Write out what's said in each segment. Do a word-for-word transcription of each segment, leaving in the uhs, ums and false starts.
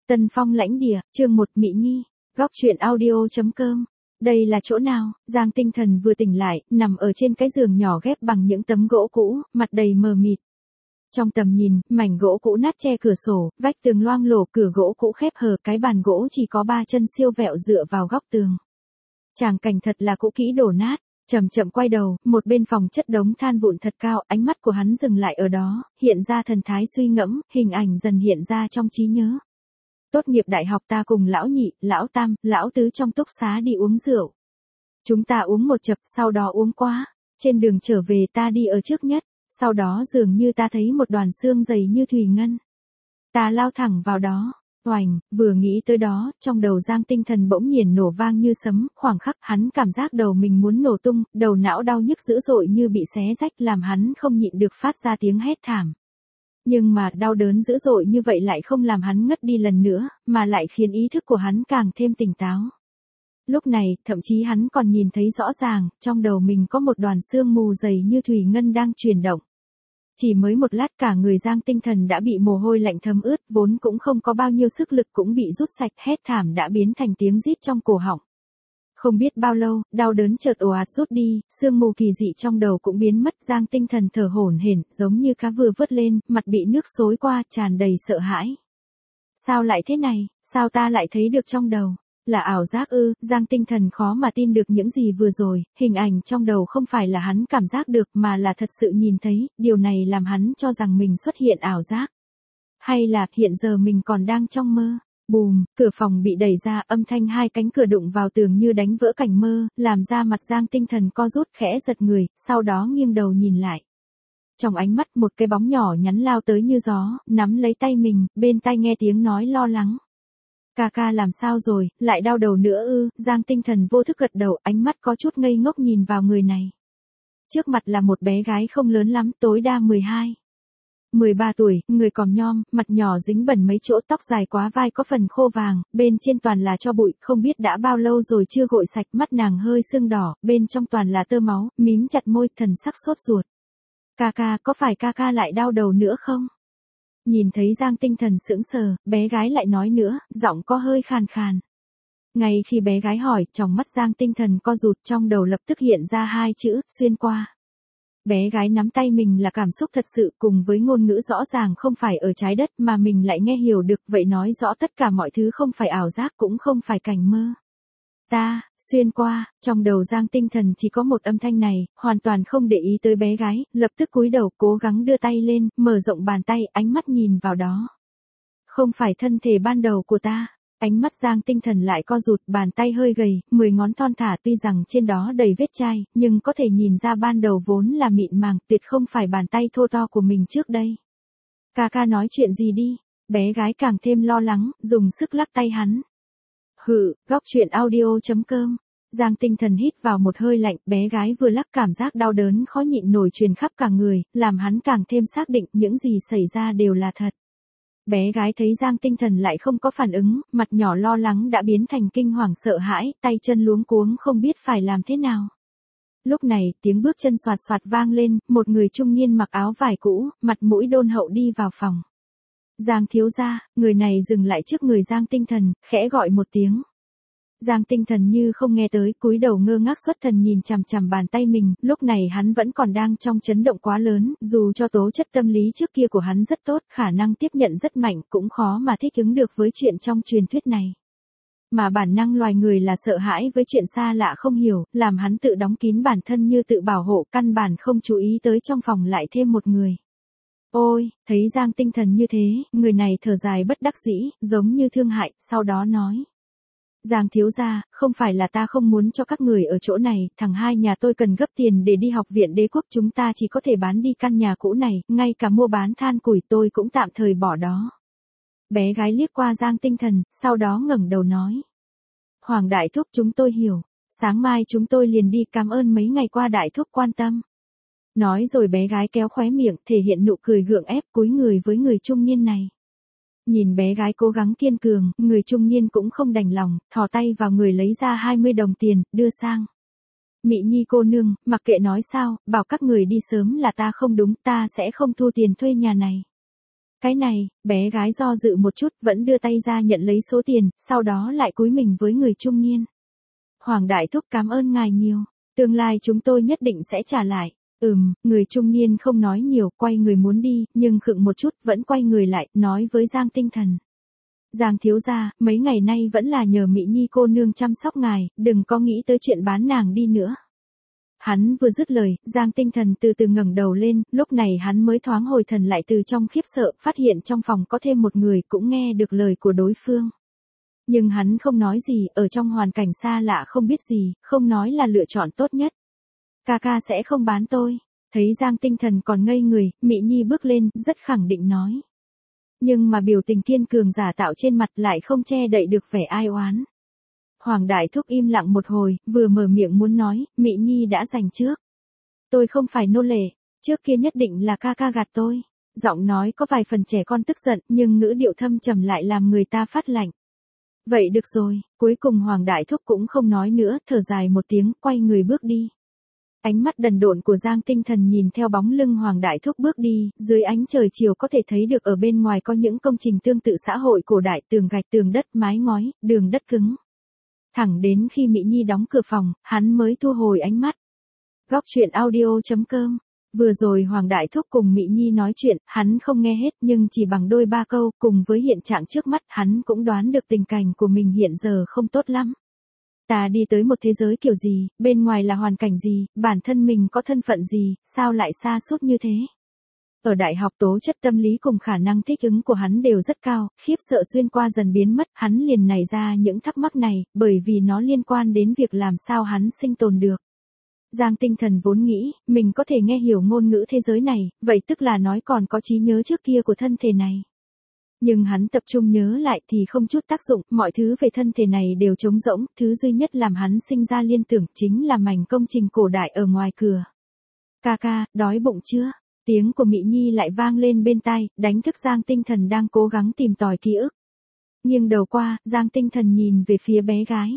Tân Phong lãnh địa, chương một Mị Nhi, góc truyện audio.com. Đây là chỗ nào? Giang Tinh Thần vừa tỉnh lại, nằm ở trên cái giường nhỏ ghép bằng những tấm gỗ cũ, mặt đầy mờ mịt. Trong tầm nhìn, mảnh gỗ cũ nát che cửa sổ, vách tường loang lổ, cửa gỗ cũ khép hờ, cái bàn gỗ chỉ có ba chân siêu vẹo dựa vào góc tường. Tràng cảnh thật là cũ kỹ đổ nát. Chậm chậm quay đầu, một bên phòng chất đống than vụn thật cao, ánh mắt của hắn dừng lại ở đó, hiện ra thần thái suy ngẫm, hình ảnh dần hiện ra trong trí nhớ. Tốt nghiệp đại học ta cùng lão nhị, lão tam, lão tứ trong túc xá đi uống rượu. Chúng ta uống một chập, sau đó uống quá. Trên đường trở về ta đi ở trước nhất, sau đó dường như ta thấy một đoàn xương dày như thủy ngân. Ta lao thẳng vào đó. Oành, vừa nghĩ tới đó, trong đầu Giang Tinh Thần bỗng nhiên nổ vang như sấm, khoảng khắc hắn cảm giác đầu mình muốn nổ tung, đầu não đau nhức dữ dội như bị xé rách làm hắn không nhịn được phát ra tiếng hét thảm. Nhưng mà đau đớn dữ dội như vậy lại không làm hắn ngất đi lần nữa, mà lại khiến ý thức của hắn càng thêm tỉnh táo. Lúc này, thậm chí hắn còn nhìn thấy rõ ràng, trong đầu mình có một đoàn xương mù dày như thủy ngân đang chuyển động. Chỉ mới một lát cả người Giang Tinh Thần đã bị mồ hôi lạnh thấm ướt, vốn cũng không có bao nhiêu sức lực cũng bị rút sạch, hét thảm đã biến thành tiếng rít trong cổ họng. Không biết bao lâu, đau đớn chợt ồ ạt rút đi, sương mù kỳ dị trong đầu cũng biến mất, Giang Tinh Thần thở hổn hển, giống như cá vừa vớt lên, mặt bị nước xối qua, tràn đầy sợ hãi. Sao lại thế này, sao ta lại thấy được trong đầu? Là ảo giác ư? Giang Tinh Thần khó mà tin được những gì vừa rồi, hình ảnh trong đầu không phải là hắn cảm giác được mà là thật sự nhìn thấy, điều này làm hắn cho rằng mình xuất hiện ảo giác. Hay là hiện giờ mình còn đang trong mơ? Bùm, cửa phòng bị đẩy ra, âm thanh hai cánh cửa đụng vào tường như đánh vỡ cảnh mơ, làm ra mặt Giang Tinh Thần co rút khẽ giật người, sau đó nghiêng đầu nhìn lại. Trong ánh mắt một cái bóng nhỏ nhắn lao tới như gió, nắm lấy tay mình, bên tai nghe tiếng nói lo lắng. Ca ca làm sao rồi, lại đau đầu nữa ư? Giang Tinh Thần vô thức gật đầu, ánh mắt có chút ngây ngốc nhìn vào người này. Trước mặt là một bé gái không lớn lắm, tối đa mười hai, mười ba tuổi, người còm nhom, mặt nhỏ dính bẩn mấy chỗ, tóc dài quá vai có phần khô vàng, bên trên toàn là tro bụi, không biết đã bao lâu rồi chưa gội sạch, mắt nàng hơi sưng đỏ, bên trong toàn là tơ máu, mím chặt môi, thần sắc sốt ruột. Ca ca, có phải ca ca lại đau đầu nữa không? Nhìn thấy Giang Tinh Thần sững sờ, bé gái lại nói nữa, giọng có hơi khàn khàn. Ngay khi bé gái hỏi, trong mắt Giang Tinh Thần co rụt, trong đầu lập tức hiện ra hai chữ, xuyên qua. Bé gái nắm tay mình là cảm xúc thật sự, cùng với ngôn ngữ rõ ràng không phải ở trái đất mà mình lại nghe hiểu được, vậy nói rõ tất cả mọi thứ không phải ảo giác cũng không phải cảnh mơ. Ta, xuyên qua, trong đầu Giang Tinh Thần chỉ có một âm thanh này, hoàn toàn không để ý tới bé gái, lập tức cúi đầu cố gắng đưa tay lên, mở rộng bàn tay, ánh mắt nhìn vào đó. Không phải thân thể ban đầu của ta. Ánh mắt Giang Tinh Thần lại co rụt, bàn tay hơi gầy, mười ngón thon thả, tuy rằng trên đó đầy vết chai, nhưng có thể nhìn ra ban đầu vốn là mịn màng, tuyệt không phải bàn tay thô to của mình trước đây. Ca ca nói chuyện gì đi? Bé gái càng thêm lo lắng, dùng sức lắc tay hắn. Hự, góc truyện audio.com. Giang Tinh Thần hít vào một hơi lạnh, bé gái vừa lắc cảm giác đau đớn khó nhịn nổi truyền khắp cả người, làm hắn càng thêm xác định những gì xảy ra đều là thật. Bé gái thấy Giang Tinh Thần lại không có phản ứng, mặt nhỏ lo lắng đã biến thành kinh hoàng sợ hãi, tay chân luống cuống không biết phải làm thế nào. Lúc này, tiếng bước chân xoạt xoạt vang lên, một người trung niên mặc áo vải cũ, mặt mũi đôn hậu đi vào phòng. Giang thiếu gia, người này dừng lại trước người Giang Tinh Thần, khẽ gọi một tiếng. Giang Tinh Thần như không nghe tới, cúi đầu ngơ ngác xuất thần nhìn chằm chằm bàn tay mình, lúc này hắn vẫn còn đang trong chấn động quá lớn, dù cho tố chất tâm lý trước kia của hắn rất tốt, khả năng tiếp nhận rất mạnh, cũng khó mà thích ứng được với chuyện trong truyền thuyết này. Mà bản năng loài người là sợ hãi với chuyện xa lạ không hiểu, làm hắn tự đóng kín bản thân như tự bảo hộ, căn bản không chú ý tới trong phòng lại thêm một người. Ôi, thấy Giang Tinh Thần như thế, người này thở dài bất đắc dĩ, giống như thương hại, sau đó nói. Giang thiếu gia, không phải là ta không muốn cho các người ở chỗ này, thằng hai nhà tôi cần gấp tiền để đi học viện đế quốc, chúng ta chỉ có thể bán đi căn nhà cũ này, ngay cả mua bán than củi tôi cũng tạm thời bỏ đó. Bé gái liếc qua Giang Tinh Thần, sau đó ngẩng đầu nói. Hoàng đại thúc, chúng tôi hiểu, sáng mai chúng tôi liền đi, cảm ơn mấy ngày qua đại thúc quan tâm. Nói rồi bé gái kéo khóe miệng, thể hiện nụ cười gượng ép, cúi người với người trung niên này. Nhìn bé gái cố gắng kiên cường, người trung niên cũng không đành lòng, thò tay vào người lấy ra hai mươi đồng tiền, đưa sang. Mị Nhi cô nương, mặc kệ nói sao, bảo các người đi sớm là ta không đúng, ta sẽ không thu tiền thuê nhà này. Cái này, bé gái do dự một chút vẫn đưa tay ra nhận lấy số tiền, sau đó lại cúi mình với người trung niên. Hoàng đại thúc cảm ơn ngài nhiều, tương lai chúng tôi nhất định sẽ trả lại. Ừm, người trung niên không nói nhiều, quay người muốn đi, nhưng khựng một chút vẫn quay người lại, nói với Giang Tinh Thần. Giang thiếu gia, mấy ngày nay vẫn là nhờ Mị Nhi cô nương chăm sóc ngài, đừng có nghĩ tới chuyện bán nàng đi nữa. Hắn vừa dứt lời, Giang Tinh Thần từ từ ngẩng đầu lên, lúc này hắn mới thoáng hồi thần lại từ trong khiếp sợ, phát hiện trong phòng có thêm một người cũng nghe được lời của đối phương. Nhưng hắn không nói gì, ở trong hoàn cảnh xa lạ không biết gì, không nói là lựa chọn tốt nhất. Ca ca sẽ không bán tôi. Thấy Giang Tinh Thần còn ngây người, Mị Nhi bước lên, rất khẳng định nói. Nhưng mà biểu tình kiên cường giả tạo trên mặt lại không che đậy được vẻ ai oán. Hoàng đại thúc im lặng một hồi, vừa mở miệng muốn nói, Mị Nhi đã giành trước. Tôi không phải nô lệ, trước kia nhất định là ca ca gạt tôi. Giọng nói có vài phần trẻ con tức giận, nhưng ngữ điệu thâm trầm lại làm người ta phát lạnh. Vậy được rồi, cuối cùng Hoàng đại thúc cũng không nói nữa, thở dài một tiếng, quay người bước đi. Ánh mắt đần độn của Giang Tinh Thần nhìn theo bóng lưng Hoàng đại thúc bước đi, dưới ánh trời chiều có thể thấy được ở bên ngoài có những công trình tương tự xã hội cổ đại, tường gạch, tường đất, mái ngói, đường đất cứng. Thẳng đến khi Mị Nhi đóng cửa phòng, hắn mới thu hồi ánh mắt. Góc truyện audio chấm com. Vừa rồi Hoàng đại thúc cùng Mị Nhi nói chuyện, hắn không nghe hết nhưng chỉ bằng đôi ba câu, cùng với hiện trạng trước mắt, hắn cũng đoán được tình cảnh của mình hiện giờ không tốt lắm. Ta đi tới một thế giới kiểu gì, bên ngoài là hoàn cảnh gì, bản thân mình có thân phận gì, sao lại xa sút như thế? Ở đại học tố chất tâm lý cùng khả năng thích ứng của hắn đều rất cao, khiếp sợ xuyên qua dần biến mất, hắn liền nảy ra những thắc mắc này, bởi vì nó liên quan đến việc làm sao hắn sinh tồn được. Giang Tinh Thần vốn nghĩ, mình có thể nghe hiểu ngôn ngữ thế giới này, vậy tức là nói còn có trí nhớ trước kia của thân thể này. Nhưng hắn tập trung nhớ lại thì không chút tác dụng, mọi thứ về thân thể này đều trống rỗng, thứ duy nhất làm hắn sinh ra liên tưởng chính là mảnh công trình cổ đại ở ngoài cửa. Ca ca, đói bụng chưa? Tiếng của Mị Nhi lại vang lên bên tai, đánh thức Giang Tinh Thần đang cố gắng tìm tòi ký ức. Nghiêng đầu qua, Giang Tinh Thần nhìn về phía bé gái.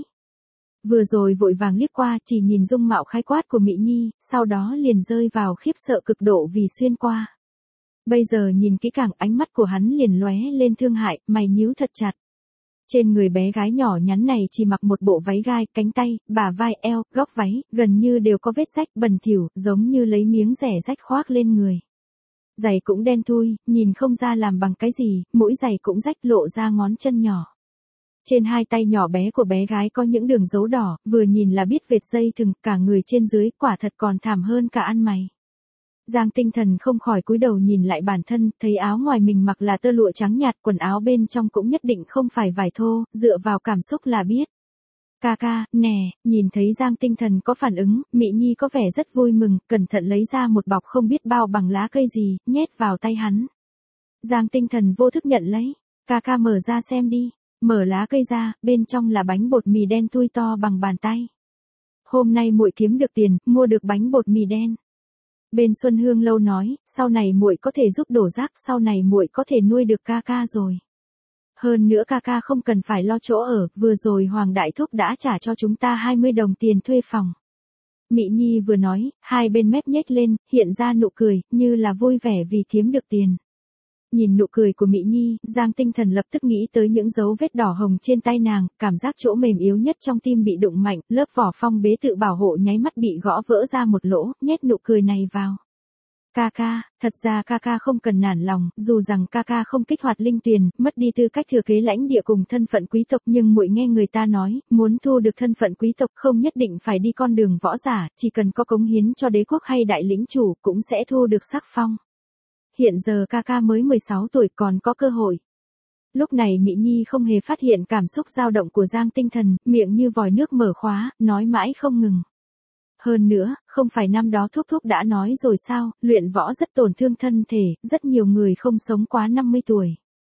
Vừa rồi vội vàng liếc qua, chỉ nhìn dung mạo khái quát của Mị Nhi, sau đó liền rơi vào khiếp sợ cực độ vì xuyên qua. Bây giờ nhìn kỹ càng, ánh mắt của hắn liền lóe lên thương hại, mày nhíu thật chặt. Trên người bé gái nhỏ nhắn này chỉ mặc một bộ váy gai, cánh tay, bả vai, eo, góc váy, gần như đều có vết rách bẩn thỉu, giống như lấy miếng rẻ rách khoác lên người. Giày cũng đen thui, nhìn không ra làm bằng cái gì, mũi giày cũng rách lộ ra ngón chân nhỏ. Trên hai tay nhỏ bé của bé gái có những đường dấu đỏ, vừa nhìn là biết vệt dây thừng, cả người trên dưới quả thật còn thảm hơn cả ăn mày. Giang Tinh Thần không khỏi cúi đầu nhìn lại bản thân, thấy áo ngoài mình mặc là tơ lụa trắng nhạt, quần áo bên trong cũng nhất định không phải vải thô, dựa vào cảm xúc là biết. Ca ca, nè, nhìn thấy Giang Tinh Thần có phản ứng, Mị Nhi có vẻ rất vui mừng, cẩn thận lấy ra một bọc không biết bao bằng lá cây gì, nhét vào tay hắn. Giang Tinh Thần vô thức nhận lấy, ca ca mở ra xem đi, mở lá cây ra, bên trong là bánh bột mì đen thui to bằng bàn tay. Hôm nay muội kiếm được tiền, mua được bánh bột mì đen. Bên Xuân Hương Lâu nói, sau này muội có thể giúp đổ rác, sau này muội có thể nuôi được ca ca rồi. Hơn nữa ca ca không cần phải lo chỗ ở, vừa rồi Hoàng đại thúc đã trả cho chúng ta hai mươi đồng tiền thuê phòng. Mị Nhi vừa nói, hai bên mép nhếch lên, hiện ra nụ cười, như là vui vẻ vì kiếm được tiền. Nhìn nụ cười của Mị Nhi, Giang Tinh Thần lập tức nghĩ tới những dấu vết đỏ hồng trên tay nàng, cảm giác chỗ mềm yếu nhất trong tim bị đụng mạnh, lớp vỏ phong bế tự bảo hộ nháy mắt bị gõ vỡ ra một lỗ, nhét nụ cười này vào. Ca ca, thật ra ca ca không cần nản lòng, dù rằng ca ca không kích hoạt linh tuyền, mất đi tư cách thừa kế lãnh địa cùng thân phận quý tộc, nhưng muội nghe người ta nói, muốn thu được thân phận quý tộc không nhất định phải đi con đường võ giả, chỉ cần có cống hiến cho đế quốc hay đại lĩnh chủ cũng sẽ thu được sắc phong. Hiện giờ ca ca mới mười sáu tuổi còn có cơ hội. Lúc này Mị Nhi không hề phát hiện cảm xúc dao động của Giang Tinh Thần, miệng như vòi nước mở khóa, nói mãi không ngừng. Hơn nữa, không phải năm đó thúc thúc đã nói rồi sao, luyện võ rất tổn thương thân thể, rất nhiều người không sống quá năm mươi tuổi.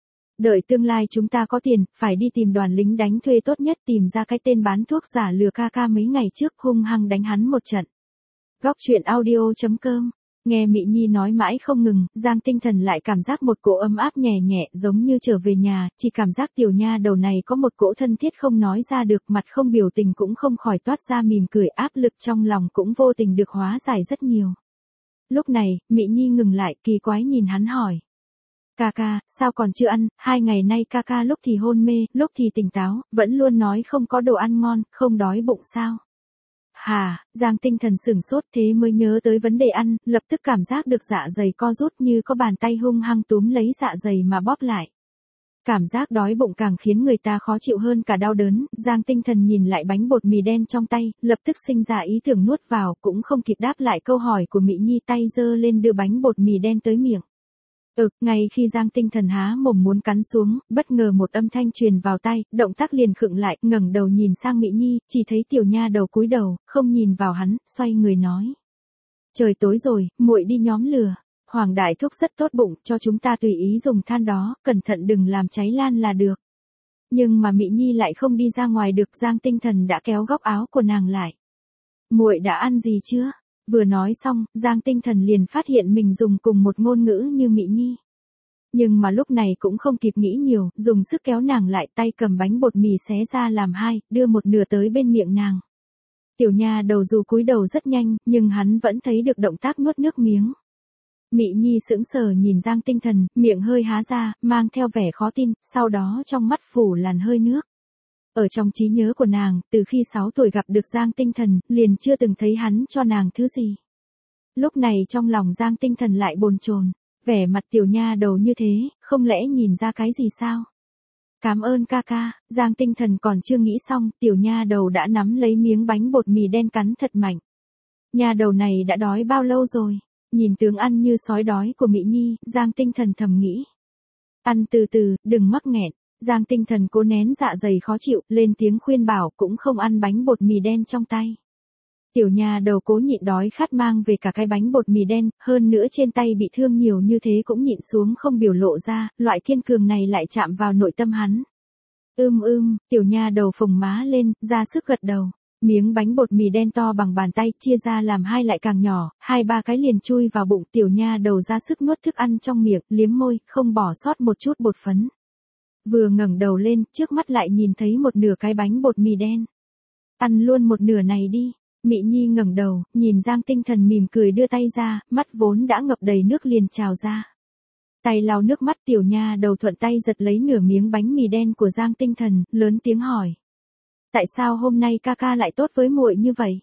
Đợi tương lai chúng ta có tiền, phải đi tìm đoàn lính đánh thuê tốt nhất, tìm ra cái tên bán thuốc giả lừa ca ca mấy ngày trước, hung hăng đánh hắn một trận. Góc truyện audio chấm com. Nghe Mị Nhi nói mãi không ngừng, Giang Tinh Thần lại cảm giác một cỗ ấm áp nhẹ nhẹ, giống như trở về nhà, chỉ cảm giác tiểu nha đầu này có một cỗ thân thiết không nói ra được, mặt không biểu tình cũng không khỏi toát ra mỉm cười, áp lực trong lòng cũng vô tình được hóa giải rất nhiều. Lúc này, Mị Nhi ngừng lại, kỳ quái nhìn hắn hỏi. Ca ca, sao còn chưa ăn, hai ngày nay ca ca lúc thì hôn mê, lúc thì tỉnh táo, vẫn luôn nói không có đồ ăn ngon, không đói bụng sao? Hà, Giang Tinh Thần sửng sốt thế mới nhớ tới vấn đề ăn, lập tức cảm giác được dạ dày co rút như có bàn tay hung hăng túm lấy dạ dày mà bóp lại. Cảm giác đói bụng càng khiến người ta khó chịu hơn cả đau đớn, Giang Tinh Thần nhìn lại bánh bột mì đen trong tay, lập tức sinh ra ý tưởng nuốt vào, cũng không kịp đáp lại câu hỏi của Mị Nhi, tay giơ lên đưa bánh bột mì đen tới miệng. Ừ, ngay khi Giang Tinh Thần há mồm muốn cắn xuống, bất ngờ một âm thanh truyền vào tai, động tác liền khựng lại, ngẩng đầu nhìn sang Mị Nhi, chỉ thấy tiểu nha đầu cúi đầu, không nhìn vào hắn, xoay người nói: "Trời tối rồi, muội đi nhóm lửa. Hoàng đại thúc rất tốt bụng, cho chúng ta tùy ý dùng than đó, cẩn thận đừng làm cháy lan là được." Nhưng mà Mị Nhi lại không đi ra ngoài được, Giang Tinh Thần đã kéo góc áo của nàng lại. "Muội đã ăn gì chưa?" Vừa nói xong, Giang Tinh Thần liền phát hiện mình dùng cùng một ngôn ngữ như Mị Nhi. Nhưng mà lúc này cũng không kịp nghĩ nhiều, dùng sức kéo nàng lại, tay cầm bánh bột mì xé ra làm hai, đưa một nửa tới bên miệng nàng. Tiểu nha đầu dù cúi đầu rất nhanh, nhưng hắn vẫn thấy được động tác nuốt nước miếng. Mị Nhi sững sờ nhìn Giang Tinh Thần, miệng hơi há ra, mang theo vẻ khó tin, sau đó trong mắt phủ làn hơi nước. Ở trong trí nhớ của nàng, từ khi sáu tuổi gặp được Giang Tinh Thần, liền chưa từng thấy hắn cho nàng thứ gì. Lúc này trong lòng Giang Tinh Thần lại bồn chồn, vẻ mặt tiểu nha đầu như thế, không lẽ nhìn ra cái gì sao? "Cảm ơn ca ca." Giang Tinh Thần còn chưa nghĩ xong, tiểu nha đầu đã nắm lấy miếng bánh bột mì đen cắn thật mạnh. Nha đầu này đã đói bao lâu rồi? Nhìn tướng ăn như sói đói của Mị Nhi, Giang Tinh Thần thầm nghĩ. "Ăn từ từ, đừng mắc nghẹn." Giang Tinh Thần cố nén dạ dày khó chịu, lên tiếng khuyên bảo, cũng không ăn bánh bột mì đen trong tay. Tiểu nha đầu cố nhịn đói khát mang về cả cái bánh bột mì đen, hơn nữa trên tay bị thương nhiều như thế cũng nhịn xuống không biểu lộ ra, loại kiên cường này lại chạm vào nội tâm hắn. Ưm ưm, tiểu nha đầu phồng má lên, ra sức gật đầu. Miếng bánh bột mì đen to bằng bàn tay chia ra làm hai lại càng nhỏ, hai ba cái liền chui vào bụng, tiểu nha đầu ra sức nuốt thức ăn trong miệng, liếm môi, không bỏ sót một chút bột phấn. Vừa ngẩng đầu lên, trước mắt lại nhìn thấy một nửa cái bánh bột mì đen. "Ăn luôn một nửa này đi." Mị Nhi ngẩng đầu, nhìn Giang Tinh Thần mỉm cười đưa tay ra, mắt vốn đã ngập đầy nước liền trào ra. Tay lau nước mắt, tiểu nha đầu thuận tay giật lấy nửa miếng bánh mì đen của Giang Tinh Thần, lớn tiếng hỏi: "Tại sao hôm nay ca ca lại tốt với muội như vậy?"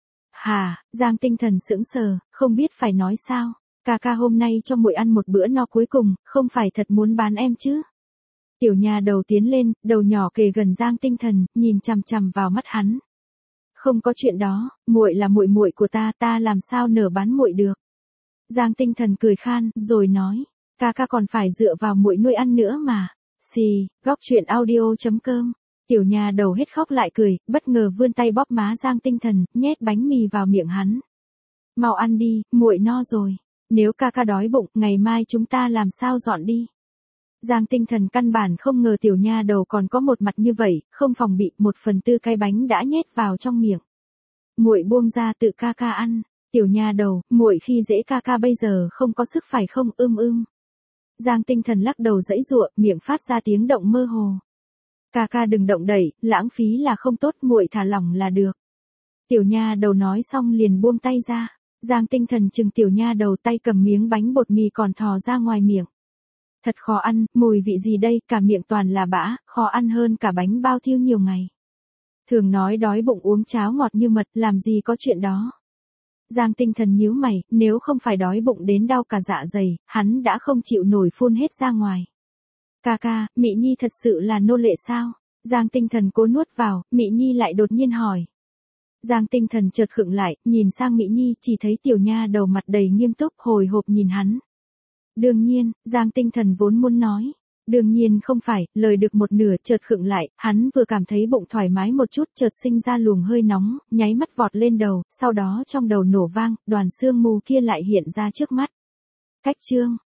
"Hà?" Giang Tinh Thần sững sờ, không biết phải nói sao. "Ca ca hôm nay cho muội ăn một bữa no cuối cùng, không phải thật muốn bán em chứ?" Tiểu nha đầu tiến lên, đầu nhỏ kề gần Giang Tinh Thần, nhìn chằm chằm vào mắt hắn. "Không có chuyện đó, muội là muội muội của ta, ta làm sao nỡ bán muội được." Giang Tinh Thần cười khan, rồi nói: "Ca ca còn phải dựa vào muội nuôi ăn nữa mà." Xì, góc truyện audio chấm com. Tiểu nha đầu hết khóc lại cười, bất ngờ vươn tay bóp má Giang Tinh Thần, nhét bánh mì vào miệng hắn. "Mau ăn đi, muội no rồi. Nếu ca ca đói bụng, ngày mai chúng ta làm sao dọn đi." Giang Tinh Thần căn bản không ngờ tiểu nha đầu còn có một mặt như vậy, không phòng bị, một phần tư cái bánh đã nhét vào trong miệng. "Muội buông ra tự ca ca ăn." "Tiểu nha đầu, muội khi dễ ca ca bây giờ không có sức phải không?" "Ưm ưm." Giang Tinh Thần lắc đầu giãy giụa, miệng phát ra tiếng động mơ hồ. "Ca ca đừng động đẩy, lãng phí là không tốt, muội thả lỏng là được." Tiểu nha đầu nói xong liền buông tay ra. Giang Tinh Thần chừng tiểu nha đầu, tay cầm miếng bánh bột mì còn thò ra ngoài miệng. "Thật khó ăn, mùi vị gì đây, cả miệng toàn là bã, khó ăn hơn cả bánh bao thiêu nhiều ngày. Thường nói đói bụng uống cháo ngọt như mật, làm gì có chuyện đó." Giang Tinh Thần nhíu mày, nếu không phải đói bụng đến đau cả dạ dày, hắn đã không chịu nổi phun hết ra ngoài. "Ca ca, Mị Nhi thật sự là nô lệ sao?" Giang Tinh Thần cố nuốt vào, Mị Nhi lại đột nhiên hỏi. Giang Tinh Thần chợt khựng lại, nhìn sang Mị Nhi, chỉ thấy tiểu nha đầu mặt đầy nghiêm túc, hồi hộp nhìn hắn. "Đương nhiên." Giang Tinh Thần vốn muốn nói. "Đương nhiên không phải." Lời được một nửa chợt khựng lại, hắn vừa cảm thấy bụng thoải mái một chút, chợt sinh ra luồng hơi nóng, nháy mắt vọt lên đầu, sau đó trong đầu nổ vang, đoàn sương mù kia lại hiện ra trước mắt. Cách chương